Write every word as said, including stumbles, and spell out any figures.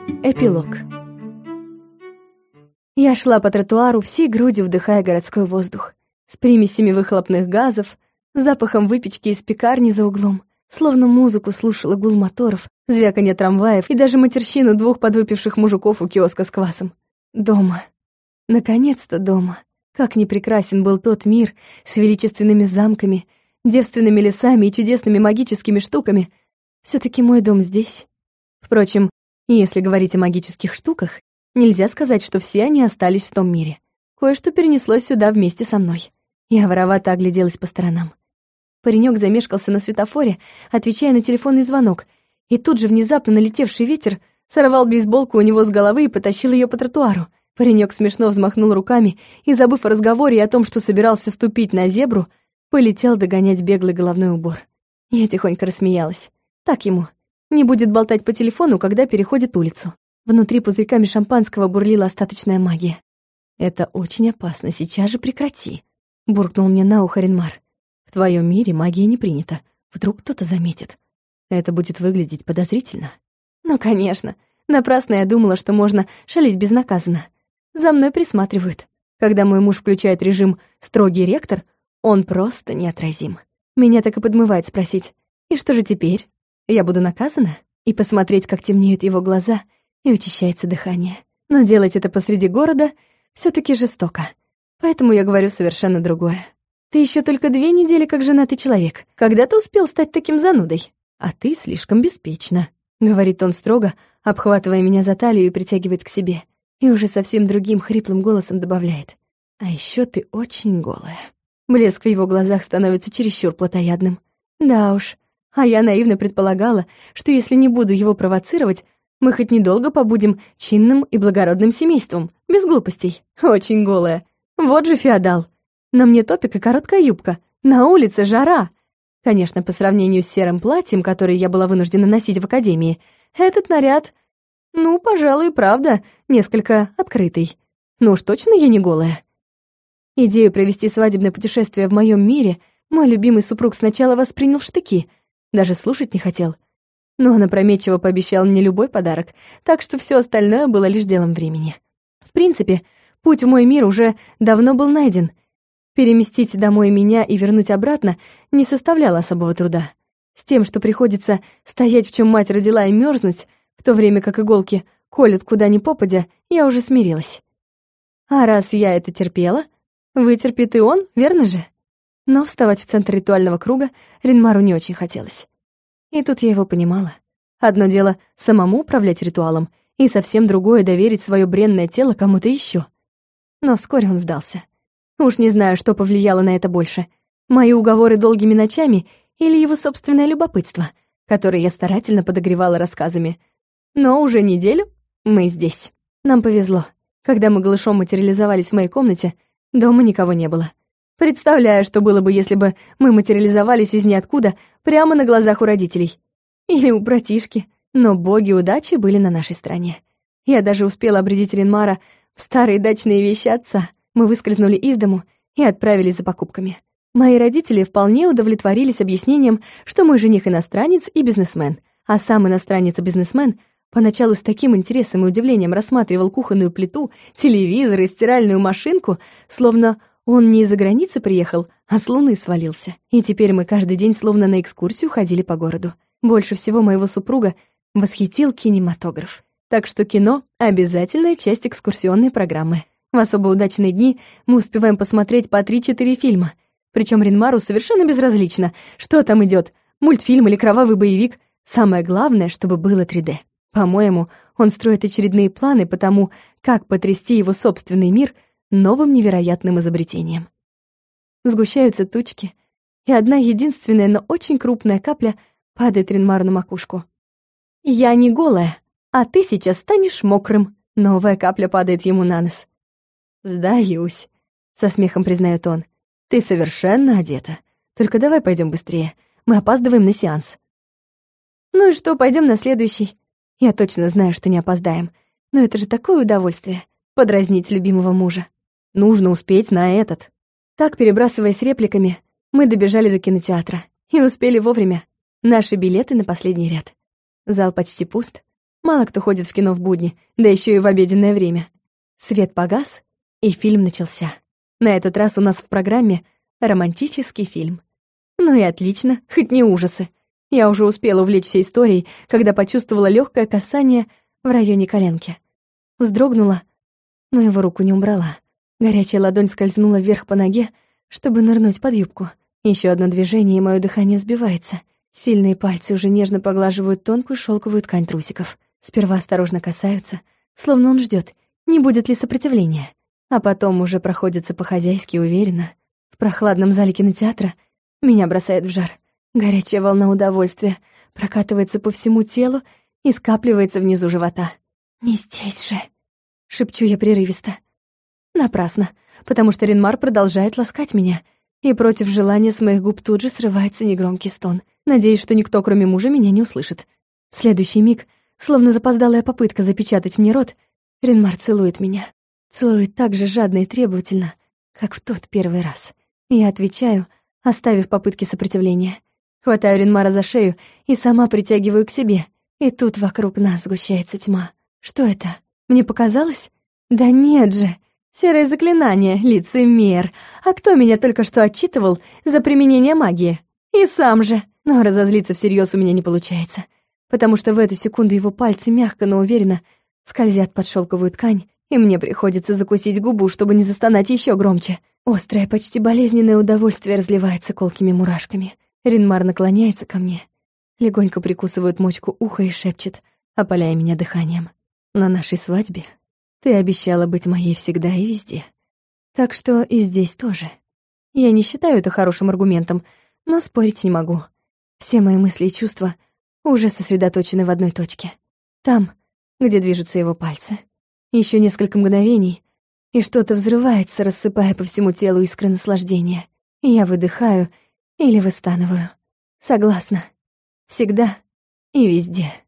Эпилог. Я шла по тротуару, всей грудью вдыхая городской воздух, с примесями выхлопных газов, запахом выпечки из пекарни за углом, словно музыку слушала гул моторов, звяканье трамваев и даже матерщину двух подвыпивших мужиков у киоска с квасом. Дома. Наконец-то дома. Как ни прекрасен был тот мир с величественными замками, девственными лесами и чудесными магическими штуками, все-таки мой дом здесь. Впрочем, если говорить о магических штуках, нельзя сказать, что все они остались в том мире. Кое-что перенеслось сюда вместе со мной. Я воровато огляделась по сторонам. Паренек замешкался на светофоре, отвечая на телефонный звонок, и тут же внезапно налетевший ветер сорвал бейсболку у него с головы и потащил ее по тротуару. Паренек смешно взмахнул руками и, забыв о разговоре и о том, что собирался ступить на зебру, полетел догонять беглый головной убор. Я тихонько рассмеялась. Так ему. Не будет болтать по телефону, когда переходит улицу. Внутри пузырьками шампанского бурлила остаточная магия. «Это очень опасно, сейчас же прекрати», — буркнул мне на ухо Ренмар. «В твоем мире магия не принята. Вдруг кто-то заметит. Это будет выглядеть подозрительно». «Ну, конечно. Напрасно я думала, что можно шалить безнаказанно. За мной присматривают. Когда мой муж включает режим «строгий ректор», он просто неотразим. Меня так и подмывает спросить: «И что же теперь? Я буду наказана?» И посмотреть, как темнеют его глаза, и учащается дыхание. Но делать это посреди города все-таки жестоко. Поэтому я говорю совершенно другое. «Ты еще только две недели как женатый человек. Когда ты успел стать таким занудой?» «А ты слишком беспечна», — говорит он строго, обхватывая меня за талию и притягивает к себе. И уже совсем другим хриплым голосом добавляет: «А еще ты очень голая». Блеск в его глазах становится чересчур плотоядным. Да уж, а я наивно предполагала, что если не буду его провоцировать, мы хоть недолго побудем чинным и благородным семейством, без глупостей. Очень голая. Вот же феодал. На мне топик и короткая юбка. На улице жара. Конечно, по сравнению с серым платьем, которое я была вынуждена носить в академии, этот наряд, ну, пожалуй, правда, несколько открытый. Ну уж точно я не голая. Идею провести свадебное путешествие в моем мире мой любимый супруг сначала воспринял в штыки, даже слушать не хотел. Но он опрометчиво пообещал мне любой подарок, так что все остальное было лишь делом времени. В принципе, путь в мой мир уже давно был найден. Переместить домой меня и вернуть обратно не составляло особого труда. С тем, что приходится стоять, в чем мать родила, и мерзнуть, в то время как иголки колют куда ни попадя, я уже смирилась. А раз я это терпела, вытерпит и он, верно же? Но вставать в центр ритуального круга Ренмару не очень хотелось. И тут я его понимала. Одно дело — самому управлять ритуалом, и совсем другое — доверить свое бренное тело кому-то еще. Но вскоре он сдался. Уж не знаю, что повлияло на это больше. Мои уговоры долгими ночами или его собственное любопытство, которое я старательно подогревала рассказами. Но уже неделю мы здесь. Нам повезло. Когда мы голышом материализовались в моей комнате, дома никого не было. Представляю, что было бы, если бы мы материализовались из ниоткуда прямо на глазах у родителей. Или у братишки. Но боги удачи были на нашей стороне. Я даже успела обрядить Ренмара в старые дачные вещи отца. Мы выскользнули из дому и отправились за покупками. Мои родители вполне удовлетворились объяснением, что мой жених иностранец и бизнесмен, а сам иностранец и бизнесмен поначалу с таким интересом и удивлением рассматривал кухонную плиту, телевизор и стиральную машинку, словно он не из-за границы приехал, а с Луны свалился. И теперь мы каждый день словно на экскурсию ходили по городу. Больше всего моего супруга восхитил кинематограф. Так что кино — обязательная часть экскурсионной программы. В особо удачные дни мы успеваем посмотреть по три-четыре фильма. Причем Ренмару совершенно безразлично, что там идет, мультфильм или кровавый боевик. Самое главное, чтобы было три дэ. По-моему, он строит очередные планы по тому, как потрясти его собственный мир новым невероятным изобретением. Сгущаются тучки, и одна единственная, но очень крупная капля падает Ренмару на макушку. «Я не голая, а ты сейчас станешь мокрым». Новая капля падает ему на нос. «Сдаюсь», — со смехом признает он. «Ты совершенно одета. Только давай пойдем быстрее. Мы опаздываем на сеанс». «Ну и что, пойдем на следующий?» Я точно знаю, что не опоздаем. Но это же такое удовольствие — подразнить любимого мужа. Нужно успеть на этот. Так, перебрасываясь репликами, мы добежали до кинотеатра. И успели вовремя. Наши билеты на последний ряд. Зал почти пуст. Мало кто ходит в кино в будни, да еще и в обеденное время. Свет погас, и фильм начался. На этот раз у нас в программе романтический фильм. Ну и отлично, хоть не ужасы. Я уже успела увлечься историей, когда почувствовала легкое касание в районе коленки. Вздрогнула, но его руку не убрала. Горячая ладонь скользнула вверх по ноге, чтобы нырнуть под юбку. Еще одно движение, и мое дыхание сбивается. Сильные пальцы уже нежно поглаживают тонкую шелковую ткань трусиков. Сперва осторожно касаются, словно он ждет, не будет ли сопротивления. А потом уже проходятся по-хозяйски уверенно. В прохладном зале кинотеатра меня бросает в жар. Горячая волна удовольствия прокатывается по всему телу и скапливается внизу живота. «Не здесь же!» — шепчу я прерывисто. Напрасно, потому что Ренмар продолжает ласкать меня, и против желания с моих губ тут же срывается негромкий стон. Надеюсь, что никто, кроме мужа, меня не услышит. В следующий миг, словно запоздалая попытка запечатать мне рот, Ренмар целует меня. Целует так же жадно и требовательно, как в тот первый раз. Я отвечаю, оставив попытки сопротивления. Хватаю Ренмара за шею и сама притягиваю к себе. И тут вокруг нас сгущается тьма. Что это? Мне показалось? Да нет же! Серое заклинание, лицемер. А кто меня только что отчитывал за применение магии? И сам же. Но разозлиться всерьез у меня не получается, потому что в эту секунду его пальцы мягко, но уверенно скользят под шелковую ткань, и мне приходится закусить губу, чтобы не застонать еще громче. Острое, почти болезненное удовольствие разливается колкими мурашками. Ренмар наклоняется ко мне, легонько прикусывает мочку уха и шепчет, опаляя меня дыханием. «На нашей свадьбе ты обещала быть моей всегда и везде. Так что и здесь тоже. Я не считаю это хорошим аргументом, но спорить не могу. Все мои мысли и чувства уже сосредоточены в одной точке. Там, где движутся его пальцы. Еще несколько мгновений, и что-то взрывается, рассыпая по всему телу искры наслаждения. И я выдыхаю или выстанываю. Согласна. Всегда и везде.